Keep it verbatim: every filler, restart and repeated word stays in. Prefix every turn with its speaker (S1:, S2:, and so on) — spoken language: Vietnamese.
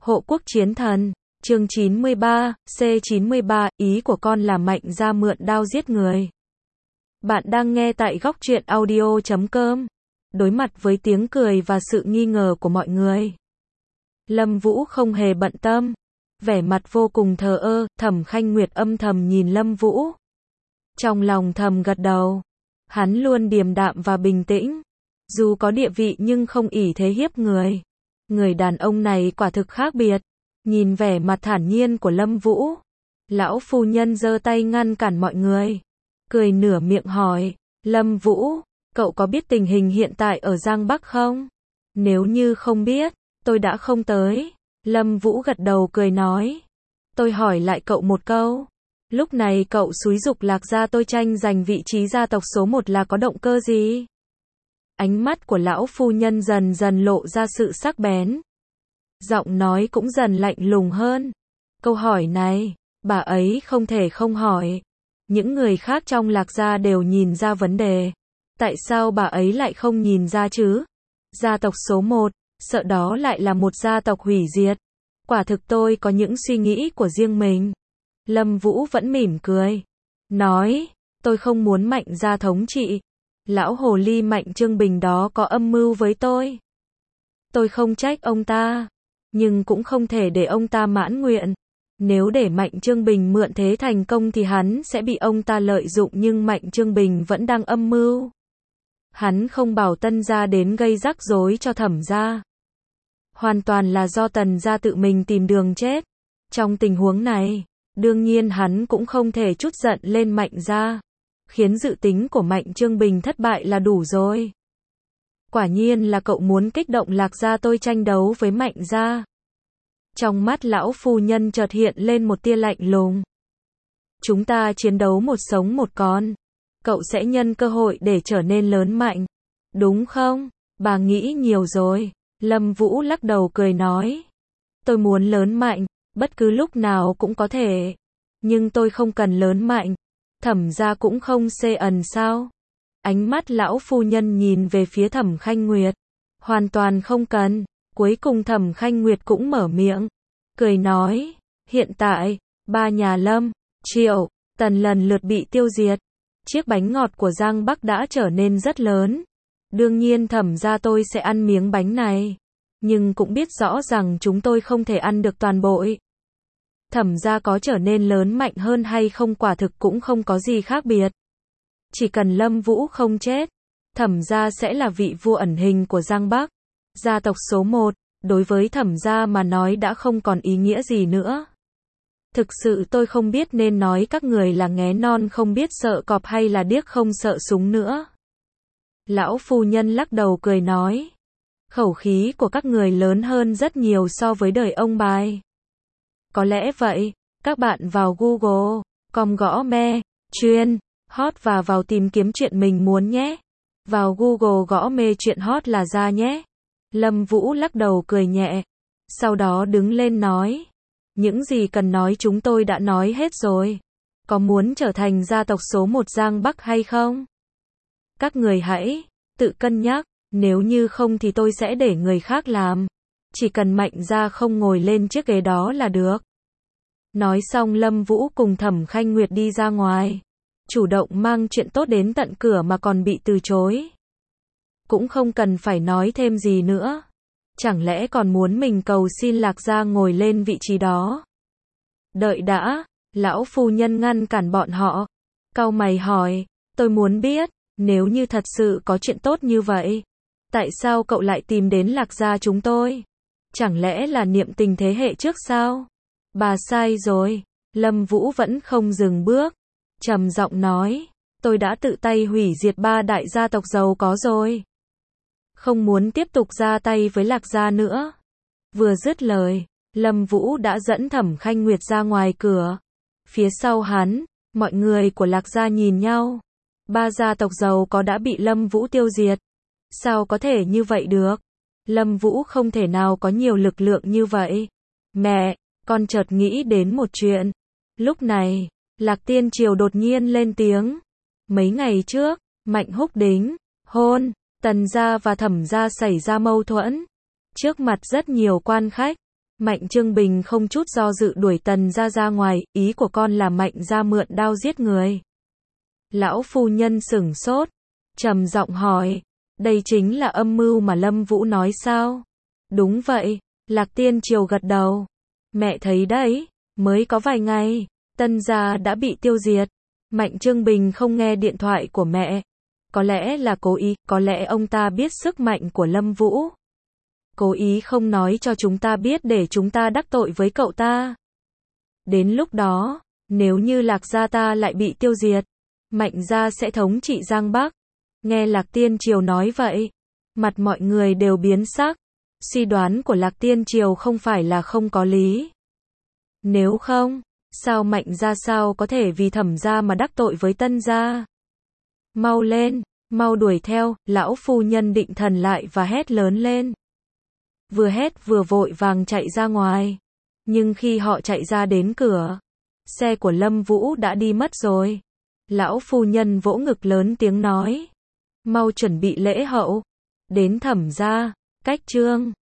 S1: Hộ quốc chiến thần, chương chín mươi ba, C chín mươi ba, ý của con là Mạnh Gia mượn đao giết người. Bạn đang nghe tại góc truyện audio chấm com. Đối mặt với tiếng cười và sự nghi ngờ của mọi người, Lâm Vũ không hề bận tâm, vẻ mặt vô cùng thờ ơ. Thẩm Khanh Nguyệt âm thầm nhìn Lâm Vũ, trong lòng thầm gật đầu. Hắn luôn điềm đạm và bình tĩnh, dù có địa vị nhưng không ỷ thế hiếp người. Người đàn ông này quả thực khác biệt. Nhìn vẻ mặt thản nhiên của Lâm Vũ, lão phu nhân giơ tay ngăn cản mọi người, cười nửa miệng hỏi, Lâm Vũ, cậu có biết tình hình hiện tại ở Giang Bắc không? Nếu như không biết, tôi đã không tới. Lâm Vũ gật đầu cười nói, tôi hỏi lại cậu một câu, lúc này cậu xúi giục Lạc gia tôi tranh giành vị trí gia tộc số một là có động cơ gì? Ánh mắt của lão phu nhân dần dần lộ ra sự sắc bén, giọng nói cũng dần lạnh lùng hơn. Câu hỏi này, bà ấy không thể không hỏi. Những người khác trong Lạc gia đều nhìn ra vấn đề. Tại sao bà ấy lại không nhìn ra chứ? Gia tộc số một, sợ đó lại là một gia tộc hủy diệt. Quả thực tôi có những suy nghĩ của riêng mình. Lâm Vũ vẫn mỉm cười, nói, tôi không muốn Mạnh gia thống trị. Lão hồ ly Mạnh Trương Bình đó có âm mưu với tôi. Tôi không trách ông ta, nhưng cũng không thể để ông ta mãn nguyện. Nếu để Mạnh Trương Bình mượn thế thành công thì hắn sẽ bị ông ta lợi dụng, nhưng Mạnh Trương Bình vẫn đang âm mưu. Hắn không bảo Tân gia đến gây rắc rối cho Thẩm gia. Hoàn toàn là do Tần gia tự mình tìm đường chết. Trong tình huống này, đương nhiên hắn cũng không thể trút giận lên Mạnh gia, khiến dự tính của Mạnh Trương Bình thất bại là đủ rồi. Quả nhiên là cậu muốn kích động Lạc gia tôi tranh đấu với Mạnh gia. Trong mắt lão phu nhân chợt hiện lên một tia lạnh lùng. Chúng ta chiến đấu một sống một con, cậu sẽ nhân cơ hội để trở nên lớn mạnh, đúng không? Bà nghĩ nhiều rồi. Lâm Vũ lắc đầu cười nói, tôi muốn lớn mạnh, bất cứ lúc nào cũng có thể, nhưng tôi không cần lớn mạnh. Thẩm gia cũng không xê ẩn sao? Ánh mắt lão phu nhân nhìn về phía Thẩm Khanh Nguyệt, hoàn toàn không cần. Cuối cùng Thẩm Khanh Nguyệt cũng mở miệng, cười nói, hiện tại, ba nhà Lâm, Triệu, Tần lần lượt bị tiêu diệt. Chiếc bánh ngọt của Giang Bắc đã trở nên rất lớn. Đương nhiên Thẩm gia tôi sẽ ăn miếng bánh này, nhưng cũng biết rõ rằng chúng tôi không thể ăn được toàn bộ. Thẩm gia có trở nên lớn mạnh hơn hay không quả thực cũng không có gì khác biệt. Chỉ cần Lâm Vũ không chết, Thẩm gia sẽ là vị vua ẩn hình của Giang Bắc. Gia tộc số một, đối với Thẩm gia mà nói đã không còn ý nghĩa gì nữa. Thực sự tôi không biết nên nói các người là nghé non không biết sợ cọp hay là điếc không sợ súng nữa. Lão phu nhân lắc đầu cười nói, khẩu khí của các người lớn hơn rất nhiều so với đời ông bài. Có lẽ vậy, các bạn vào Google, com gõ me, chuyên, hot và vào tìm kiếm chuyện mình muốn nhé. Vào Google gõ mê chuyện hot là ra nhé. Lâm Vũ lắc đầu cười nhẹ, sau đó đứng lên nói, những gì cần nói chúng tôi đã nói hết rồi. Có muốn trở thành gia tộc số một Giang Bắc hay không? Các người hãy tự cân nhắc, nếu như không thì tôi sẽ để người khác làm. Chỉ cần Mạnh gia không ngồi lên chiếc ghế đó là được. Nói xong Lâm Vũ cùng Thẩm Khanh Nguyệt đi ra ngoài, chủ động mang chuyện tốt đến tận cửa mà còn bị từ chối. Cũng không cần phải nói thêm gì nữa. Chẳng lẽ còn muốn mình cầu xin Lạc gia ngồi lên vị trí đó? Đợi đã, lão phu nhân ngăn cản bọn họ, cau mày hỏi, tôi muốn biết, nếu như thật sự có chuyện tốt như vậy, tại sao cậu lại tìm đến Lạc gia chúng tôi? Chẳng lẽ là niệm tình thế hệ trước sao? Bà sai rồi. Lâm Vũ vẫn không dừng bước, trầm giọng nói, tôi đã tự tay hủy diệt ba đại gia tộc giàu có rồi, không muốn tiếp tục ra tay với Lạc gia nữa. Vừa dứt lời, Lâm Vũ đã dẫn Thẩm Khanh Nguyệt ra ngoài cửa. Phía sau hắn, mọi người của Lạc gia nhìn nhau. Ba gia tộc giàu có đã bị Lâm Vũ tiêu diệt. Sao có thể như vậy được? Lâm Vũ không thể nào có nhiều lực lượng như vậy. Mẹ, con chợt nghĩ đến một chuyện. Lúc này, Lạc Tiên Triều đột nhiên lên tiếng. Mấy ngày trước, Mạnh Húc đính hôn, Tần gia và Thẩm gia xảy ra mâu thuẫn. Trước mặt rất nhiều quan khách, Mạnh Trương Bình không chút do dự đuổi Tần gia ra ngoài, ý của con là Mạnh gia mượn đao giết người. Lão phu nhân sửng sốt, trầm giọng hỏi, đây chính là âm mưu mà Lâm Vũ nói sao? Đúng vậy, Lạc Tiên Triều gật đầu. Mẹ thấy đấy, mới có vài ngày, Tân gia đã bị tiêu diệt. Mạnh Trương Bình không nghe điện thoại của mẹ. Có lẽ là cố ý, có lẽ ông ta biết sức mạnh của Lâm Vũ. Cố ý không nói cho chúng ta biết để chúng ta đắc tội với cậu ta. Đến lúc đó, nếu như Lạc gia ta lại bị tiêu diệt, Mạnh gia sẽ thống trị Giang Bắc. Nghe Lạc Tiên Triều nói vậy, mặt mọi người đều biến sắc. Suy đoán của Lạc Tiên Triều không phải là không có lý. Nếu không, sao Mạnh gia sao có thể vì Thẩm gia mà đắc tội với Tân gia? Mau lên, mau đuổi theo, lão phu nhân định thần lại và hét lớn lên. Vừa hét vừa vội vàng chạy ra ngoài. Nhưng khi họ chạy ra đến cửa, xe của Lâm Vũ đã đi mất rồi. Lão phu nhân vỗ ngực lớn tiếng nói, mau chuẩn bị lễ hậu, đến Thẩm gia, cách Trương